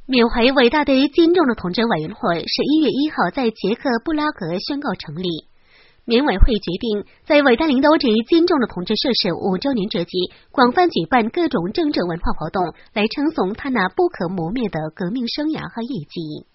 缅怀伟大的金正的同志委员会11月1号在捷克布拉格宣告成立。缅委会决定在伟大领导者金正的同志逝世5周年之际，广泛举办各种政治文化活动，来称颂他那不可磨灭的革命生涯和业绩。